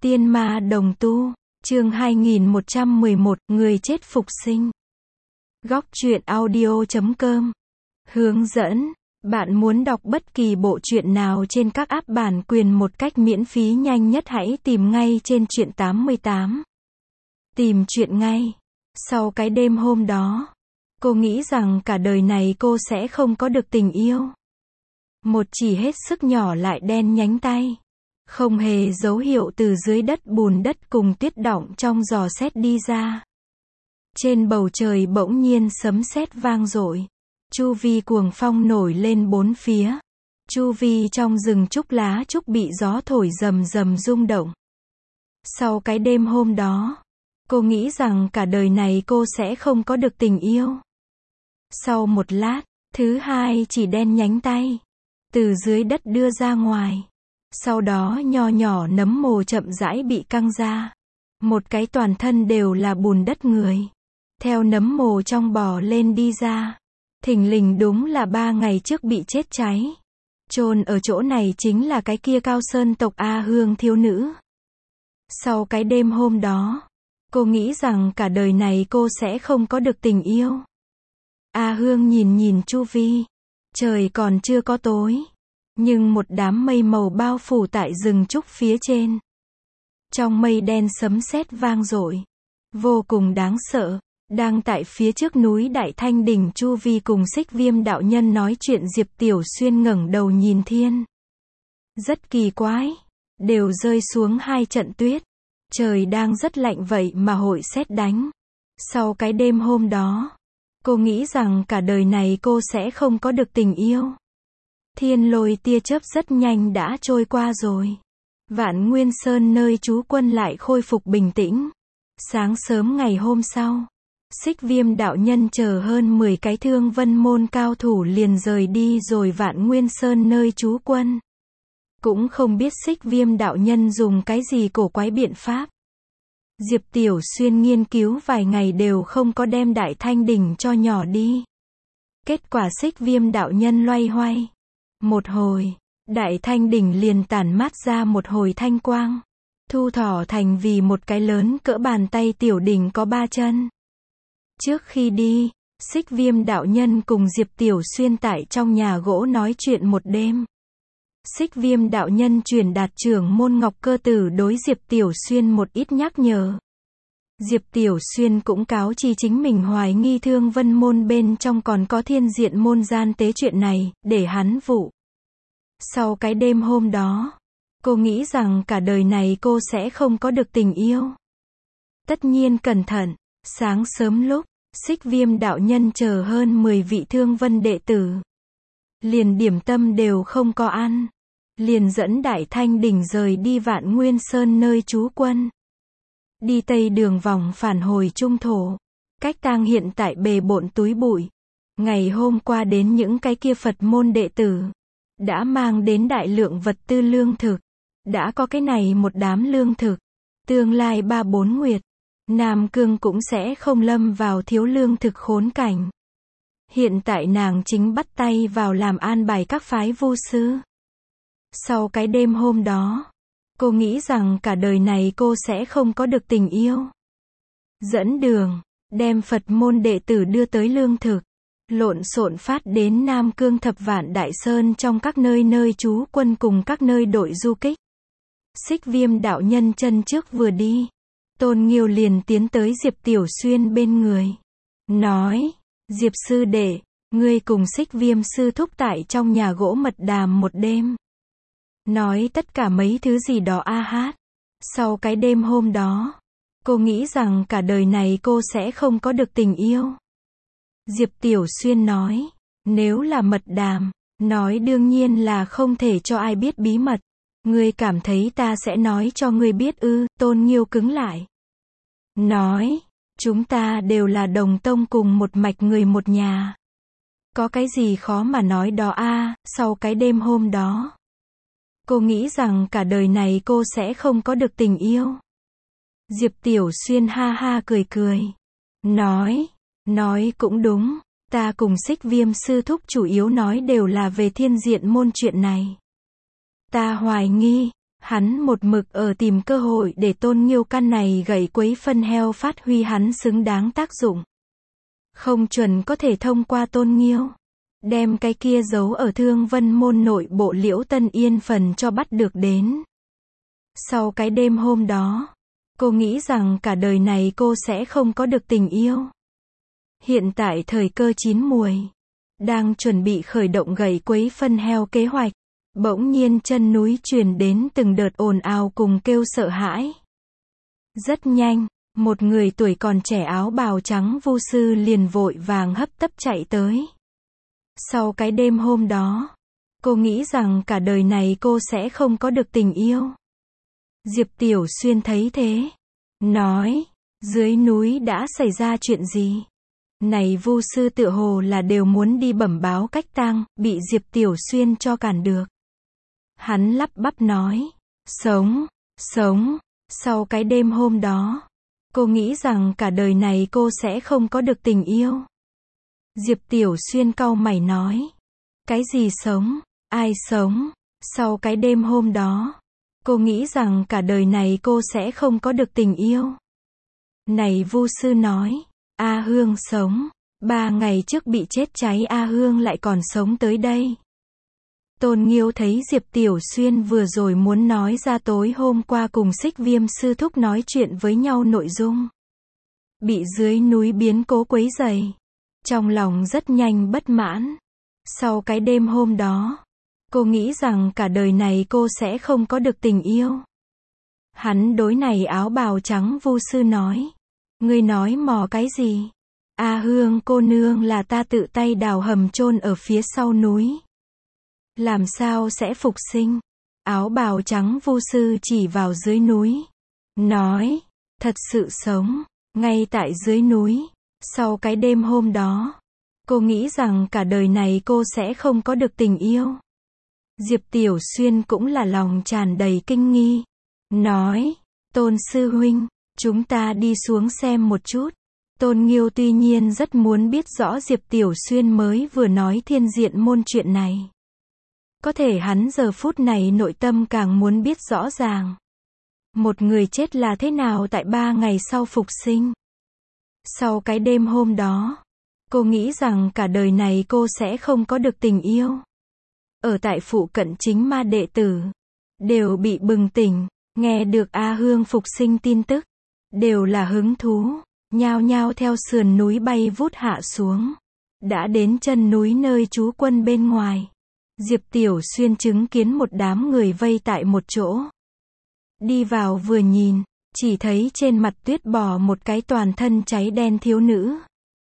Tiên ma đồng tu, chương 2111, người chết phục sinh. Góc truyện audio.com. Hướng dẫn, bạn muốn đọc bất kỳ bộ truyện nào trên các app bản quyền một cách miễn phí nhanh nhất hãy tìm ngay trên truyện 88. Tìm truyện ngay. Sau cái đêm hôm đó, cô nghĩ rằng cả đời này cô sẽ không có được tình yêu. Một chỉ hết sức nhỏ lại đen nhánh tay. Không hề dấu hiệu từ dưới đất bùn đất cùng tuyết đọng trong giò sét đi ra. Trên bầu trời bỗng nhiên sấm sét vang dội. Chu vi cuồng phong nổi lên bốn phía. Chu vi trong rừng trúc lá trúc bị gió thổi rầm rầm rung động. Sau cái đêm hôm đó, cô nghĩ rằng cả đời này cô sẽ không có được tình yêu. Sau một lát, thứ hai chỉ đen nhánh tay từ dưới đất đưa ra ngoài. Sau đó nho nhỏ nấm mồ chậm rãi bị căng ra. Một cái toàn thân đều là bùn đất người. Theo nấm mồ trong bò lên đi ra. Thình lình đúng là 3 ngày trước bị chết cháy. Chôn ở chỗ này chính là cái kia Cao Sơn tộc A Hương thiếu nữ. Sau cái đêm hôm đó, cô nghĩ rằng cả đời này cô sẽ không có được tình yêu. A Hương nhìn chu vi. Trời còn chưa có tối. Nhưng một đám mây màu bao phủ tại rừng trúc phía trên. Trong mây đen sấm sét vang dội. Vô cùng đáng sợ. Đang tại phía trước núi Đại Thanh Đỉnh Chu Vi cùng Xích Viêm đạo nhân nói chuyện Diệp Tiểu Xuyên ngẩng đầu nhìn thiên. Rất kỳ quái. Đều rơi xuống 2 trận tuyết. Trời đang rất lạnh vậy mà hội sét đánh. Sau cái đêm hôm đó, cô nghĩ rằng cả đời này cô sẽ không có được tình yêu. Thiên lôi tia chớp rất nhanh đã trôi qua rồi. Vạn Nguyên Sơn nơi trú quân lại khôi phục bình tĩnh. Sáng sớm ngày hôm sau, Xích Viêm đạo nhân chờ hơn 10 cái Thương Vân môn cao thủ liền rời đi rồi Vạn Nguyên Sơn nơi trú quân. Cũng không biết Xích Viêm đạo nhân dùng cái gì cổ quái biện pháp. Diệp Tiểu Xuyên nghiên cứu vài ngày đều không có đem Đại Thanh Đỉnh cho nhỏ đi. Kết quả Xích Viêm đạo nhân loay hoay. Một hồi, Đại Thanh Đỉnh liền tản mát ra một hồi thanh quang. Thu thỏ thành vì một cái lớn cỡ bàn tay tiểu đỉnh có 3 chân. Trước khi đi, Xích Viêm đạo nhân cùng Diệp Tiểu Xuyên tại trong nhà gỗ nói chuyện một đêm. Xích Viêm đạo nhân truyền đạt trưởng môn Ngọc Cơ Tử đối Diệp Tiểu Xuyên một ít nhắc nhở. Diệp Tiểu Xuyên cũng cáo chi chính mình hoài nghi Thương Vân môn bên trong còn có Thiên Diện môn gian tế chuyện này, để hắn vụ. Sau cái đêm hôm đó, cô nghĩ rằng cả đời này cô sẽ không có được tình yêu. Tất nhiên cẩn thận, sáng sớm lúc, Xích Viêm đạo nhân chờ hơn 10 vị Thương Vân đệ tử. Liền điểm tâm đều không có ăn. Liền dẫn Đại Thanh Đỉnh rời đi Vạn Nguyên Sơn nơi trú quân. Đi tây đường vòng phản hồi trung thổ. Cách tang hiện tại bề bộn túi bụi. Ngày hôm qua đến những cái kia Phật môn đệ tử. Đã mang đến đại lượng vật tư lương thực. Đã có cái này một đám lương thực. Tương lai 3-4 nguyệt. Nam Cương cũng sẽ không lâm vào thiếu lương thực khốn cảnh. Hiện tại nàng chính bắt tay vào làm an bài các phái vu sư. Sau cái đêm hôm đó, cô nghĩ rằng cả đời này cô sẽ không có được tình yêu. Dẫn đường, đem Phật môn đệ tử đưa tới lương thực. Lộn xộn phát đến Nam Cương Thập Vạn Đại Sơn trong các nơi trú quân cùng các nơi đội du kích. Xích Viêm đạo nhân chân trước vừa đi. Tôn Nghiêu liền tiến tới Diệp Tiểu Xuyên bên người. Nói, Diệp sư đệ, ngươi cùng Xích Viêm sư thúc tại trong nhà gỗ mật đàm một đêm. Nói tất cả mấy thứ gì đó a hát. Sau cái đêm hôm đó, cô nghĩ rằng cả đời này cô sẽ không có được tình yêu. Diệp Tiểu Xuyên nói, nếu là mật đàm, nói đương nhiên là không thể cho ai biết bí mật. Ngươi cảm thấy ta sẽ nói cho ngươi biết ư? Tôn Nghiêu cứng lại. Nói, chúng ta đều là đồng tông cùng một mạch người một nhà. Có cái gì khó mà nói đó a? Sau cái đêm hôm đó, cô nghĩ rằng cả đời này cô sẽ không có được tình yêu. Diệp Tiểu Xuyên ha ha cười cười. Nói cũng đúng, ta cùng Xích Viêm sư thúc chủ yếu nói đều là về Thiên Diện môn chuyện này. Ta hoài nghi, Hắn một mực ở tìm cơ hội để Tôn Nghiêu căn này gậy quấy phân heo phát huy hắn xứng đáng tác dụng. Không chuẩn có thể thông qua Tôn Nghiêu, đem cái kia giấu ở Thương Vân môn nội bộ Liễu Tân Yên phần cho bắt được đến. Sau cái đêm hôm đó, cô nghĩ rằng cả đời này cô sẽ không có được tình yêu. Hiện tại thời cơ chín muồi, đang chuẩn bị khởi động gậy quấy phân heo kế hoạch, bỗng nhiên chân núi truyền đến từng đợt ồn ào cùng kêu sợ hãi. Rất nhanh, một người tuổi còn trẻ áo bào trắng vu sư liền vội vàng hấp tấp chạy tới. Sau cái đêm hôm đó, cô nghĩ rằng cả đời này cô sẽ không có được tình yêu. Diệp Tiểu Xuyên thấy thế, nói, dưới núi đã xảy ra chuyện gì? Này vu sư tựa hồ là đều muốn đi bẩm báo cách tang, bị Diệp Tiểu Xuyên cho cản được. Hắn lắp bắp nói, sống. Sau cái đêm hôm đó, cô nghĩ rằng cả đời này cô sẽ không có được tình yêu. Diệp Tiểu Xuyên cau mày nói, cái gì sống, ai sống? Sau cái đêm hôm đó, cô nghĩ rằng cả đời này cô sẽ không có được tình yêu. Này vu sư nói, A Hương sống, 3 ngày trước bị chết cháy A Hương lại còn sống tới đây. Tôn Nghiêu thấy Diệp Tiểu Xuyên vừa rồi muốn nói ra tối hôm qua cùng Xích Viêm sư thúc nói chuyện với nhau nội dung. Bị dưới núi biến cố quấy rầy. Trong lòng rất nhanh bất mãn. Sau cái đêm hôm đó, cô nghĩ rằng cả đời này cô sẽ không có được tình yêu. Hắn đối này áo bào trắng vu sư nói. Ngươi nói mò cái gì? A Hương cô nương là ta tự tay đào hầm chôn ở phía sau núi. Làm sao sẽ phục sinh? Áo bào trắng vu sư chỉ vào dưới núi. Nói, thật sự sống, ngay tại dưới núi. Sau cái đêm hôm đó, cô nghĩ rằng cả đời này cô sẽ không có được tình yêu. Diệp Tiểu Xuyên cũng là lòng tràn đầy kinh nghi. Nói, Tôn sư huynh, chúng ta đi xuống xem một chút. Tôn Nghiêu tuy nhiên rất muốn biết rõ Diệp Tiểu Xuyên mới vừa nói Thiên Diện môn chuyện này. Có thể hắn giờ phút này nội tâm càng muốn biết rõ ràng. Một người chết là thế nào tại 3 ngày sau phục sinh. Sau cái đêm hôm đó, cô nghĩ rằng cả đời này cô sẽ không có được tình yêu. Ở tại phụ cận chính ma đệ tử, đều bị bừng tỉnh, nghe được A Hương phục sinh tin tức, đều là hứng thú, nhao nhao theo sườn núi bay vút hạ xuống. Đã đến chân núi nơi trú quân bên ngoài. Diệp Tiểu Xuyên chứng kiến một đám người vây tại một chỗ. Đi vào vừa nhìn, chỉ thấy trên mặt tuyết bò một cái toàn thân cháy đen thiếu nữ.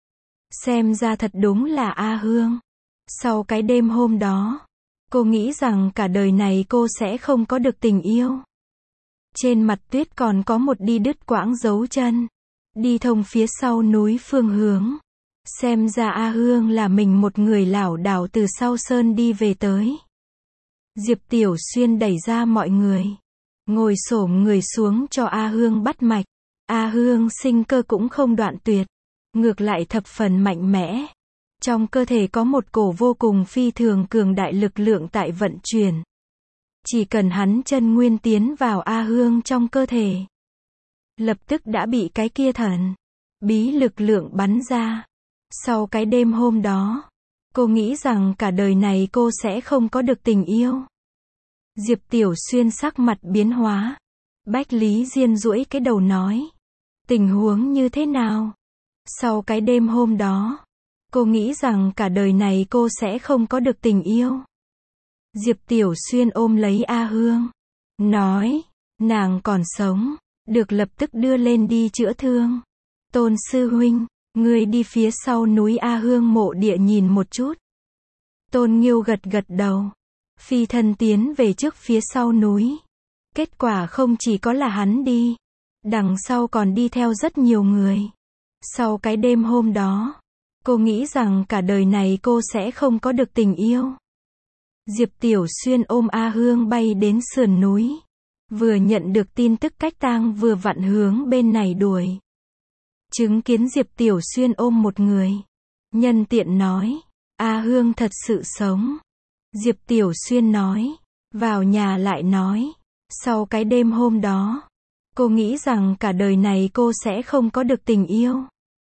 Xem ra thật đúng là A Hương. Sau cái đêm hôm đó, cô nghĩ rằng cả đời này cô sẽ không có được tình yêu. Trên mặt tuyết còn có một đi đứt quãng dấu chân. Đi thông phía sau núi phương hướng. Xem ra A Hương là mình một người lảo đảo từ sau sơn đi về tới. Diệp Tiểu Xuyên đẩy ra mọi người. Ngồi xổm người xuống cho A Hương bắt mạch. A Hương sinh cơ cũng không đoạn tuyệt. Ngược lại thập phần mạnh mẽ. Trong cơ thể có một cổ vô cùng phi thường cường đại lực lượng tại vận chuyển. Chỉ cần hắn chân nguyên tiến vào A Hương trong cơ thể. Lập tức đã bị cái kia thần bí lực lượng bắn ra. Sau cái đêm hôm đó, cô nghĩ rằng cả đời này cô sẽ không có được tình yêu. Diệp Tiểu Xuyên sắc mặt biến hóa. Bách Lý Diên duỗi cái đầu nói. Tình huống như thế nào? Sau cái đêm hôm đó, cô nghĩ rằng cả đời này cô sẽ không có được tình yêu. Diệp Tiểu Xuyên ôm lấy A Hương. Nói, nàng còn sống, được lập tức đưa lên đi chữa thương. Tôn sư huynh, ngươi đi phía sau núi A Hương mộ địa nhìn một chút. Tôn Nghiêu gật gật đầu. Phi thân tiến về trước phía sau núi. Kết quả không chỉ có là hắn đi. Đằng sau còn đi theo rất nhiều người. Sau cái đêm hôm đó, cô nghĩ rằng cả đời này cô sẽ không có được tình yêu. Diệp Tiểu Xuyên ôm A Hương bay đến sườn núi. Vừa nhận được tin tức cách tang vừa vặn hướng bên này đuổi. Chứng kiến Diệp Tiểu Xuyên ôm một người. Nhân tiện nói, A Hương thật sự sống. Diệp Tiểu Xuyên nói, vào nhà lại nói, Sau cái đêm hôm đó, cô nghĩ rằng cả đời này cô sẽ không có được tình yêu.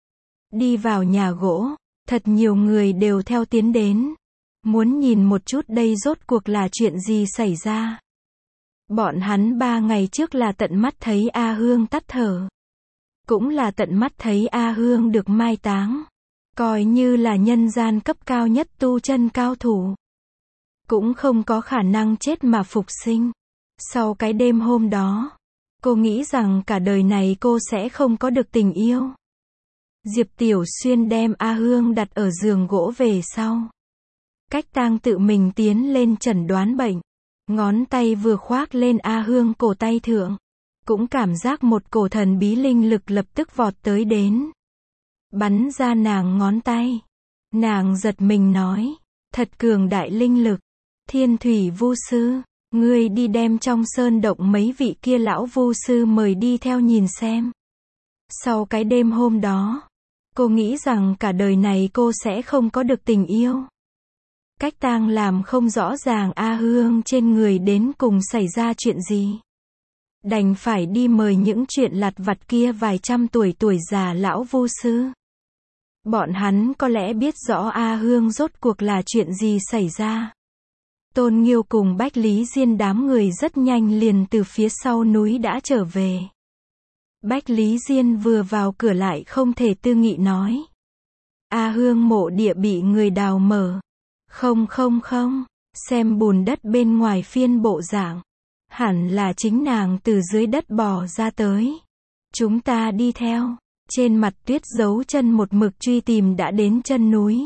Đi vào nhà gỗ, thật nhiều người đều theo tiến đến. Muốn nhìn một chút đây rốt cuộc là chuyện gì xảy ra. Bọn hắn 3 ngày trước là tận mắt thấy A Hương tắt thở. Cũng là tận mắt thấy A Hương được mai táng. Coi như là nhân gian cấp cao nhất tu chân cao thủ. Cũng không có khả năng chết mà phục sinh. Sau cái đêm hôm đó, cô nghĩ rằng cả đời này cô sẽ không có được tình yêu. Diệp Tiểu Xuyên đem A Hương đặt ở giường gỗ về sau. Cách tang tự mình tiến lên chẩn đoán bệnh. Ngón tay vừa khoác lên A Hương cổ tay thượng. Cũng cảm giác một cổ thần bí linh lực lập tức vọt tới đến. Bắn ra nàng ngón tay. Nàng giật mình nói. Thật cường đại linh lực. Thiên thủy vu sư. Ngươi đi đem trong sơn động mấy vị kia lão vu sư mời đi theo nhìn xem. Sau cái đêm hôm đó, cô nghĩ rằng cả đời này cô sẽ không có được tình yêu. Cách tang làm không rõ ràng A Hương trên người đến cùng xảy ra chuyện gì. Đành phải đi mời những chuyện lặt vặt kia vài trăm tuổi già lão vu sư. Bọn hắn có lẽ biết rõ A Hương rốt cuộc là chuyện gì xảy ra. Tôn Nghiêu cùng Bách Lý Diên đám người rất nhanh liền từ phía sau núi đã trở về. Bách Lý Diên vừa vào cửa lại không thể tư nghị nói. A Hương mộ địa bị người đào mở. Không, xem bùn đất bên ngoài phiên bộ dạng. Hẳn là chính nàng từ dưới đất bò ra tới. Chúng ta đi theo. Trên mặt tuyết dấu chân một mực truy tìm đã đến chân núi.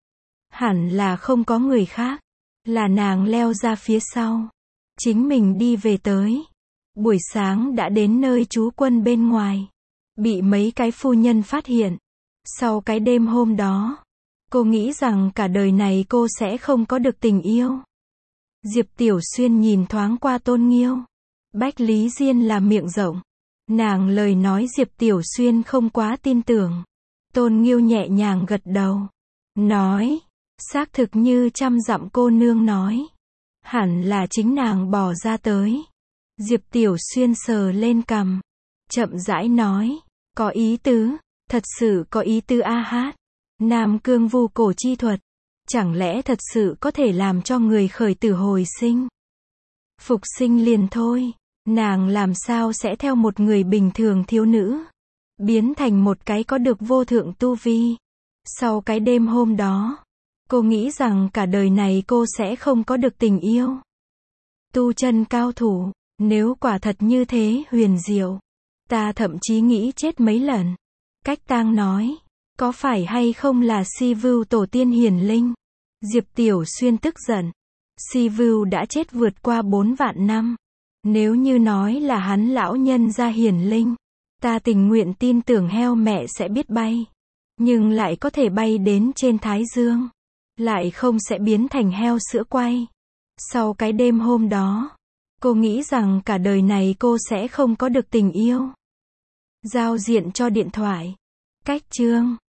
Hẳn là không có người khác. Là nàng leo ra phía sau. Chính mình đi về tới. Buổi sáng đã đến nơi trú quân bên ngoài. Bị mấy cái phu nhân phát hiện. Sau cái đêm hôm đó, cô nghĩ rằng cả đời này cô sẽ không có được tình yêu. Diệp Tiểu Xuyên nhìn thoáng qua Tôn Nghiêu. Bách Lý Diên là miệng rộng. Nàng lời nói Diệp Tiểu Xuyên không quá tin tưởng. Tôn Nghiêu nhẹ nhàng gật đầu. Nói. Xác thực như trăm dặm cô nương nói. Hẳn là chính nàng bỏ ra tới. Diệp Tiểu Xuyên sờ lên cằm. Chậm rãi nói. Có ý tứ. Thật sự có ý tứ a hát. Nam cương vu cổ chi thuật. Chẳng lẽ thật sự có thể làm cho người khởi tử hồi sinh? Phục sinh liền thôi. Nàng làm sao sẽ theo một người bình thường thiếu nữ. Biến thành một cái có được vô thượng tu vi. Sau cái đêm hôm đó. Cô nghĩ rằng cả đời này cô sẽ không có được tình yêu. Tu chân cao thủ. Nếu quả thật như thế huyền diệu. Ta thậm chí nghĩ chết mấy lần. Cách tang nói. Có phải hay không là Si Vưu tổ tiên hiển linh? Diệp Tiểu Xuyên tức giận. Si Vưu đã chết vượt qua 4 vạn năm. Nếu như nói là hắn lão nhân gia hiển linh. Ta tình nguyện tin tưởng heo mẹ sẽ biết bay. Nhưng lại có thể bay đến trên Thái Dương. Lại không sẽ biến thành heo sữa quay. Sau cái đêm hôm đó, cô nghĩ rằng cả đời này cô sẽ không có được tình yêu. Giao diện cho điện thoại. Cách chương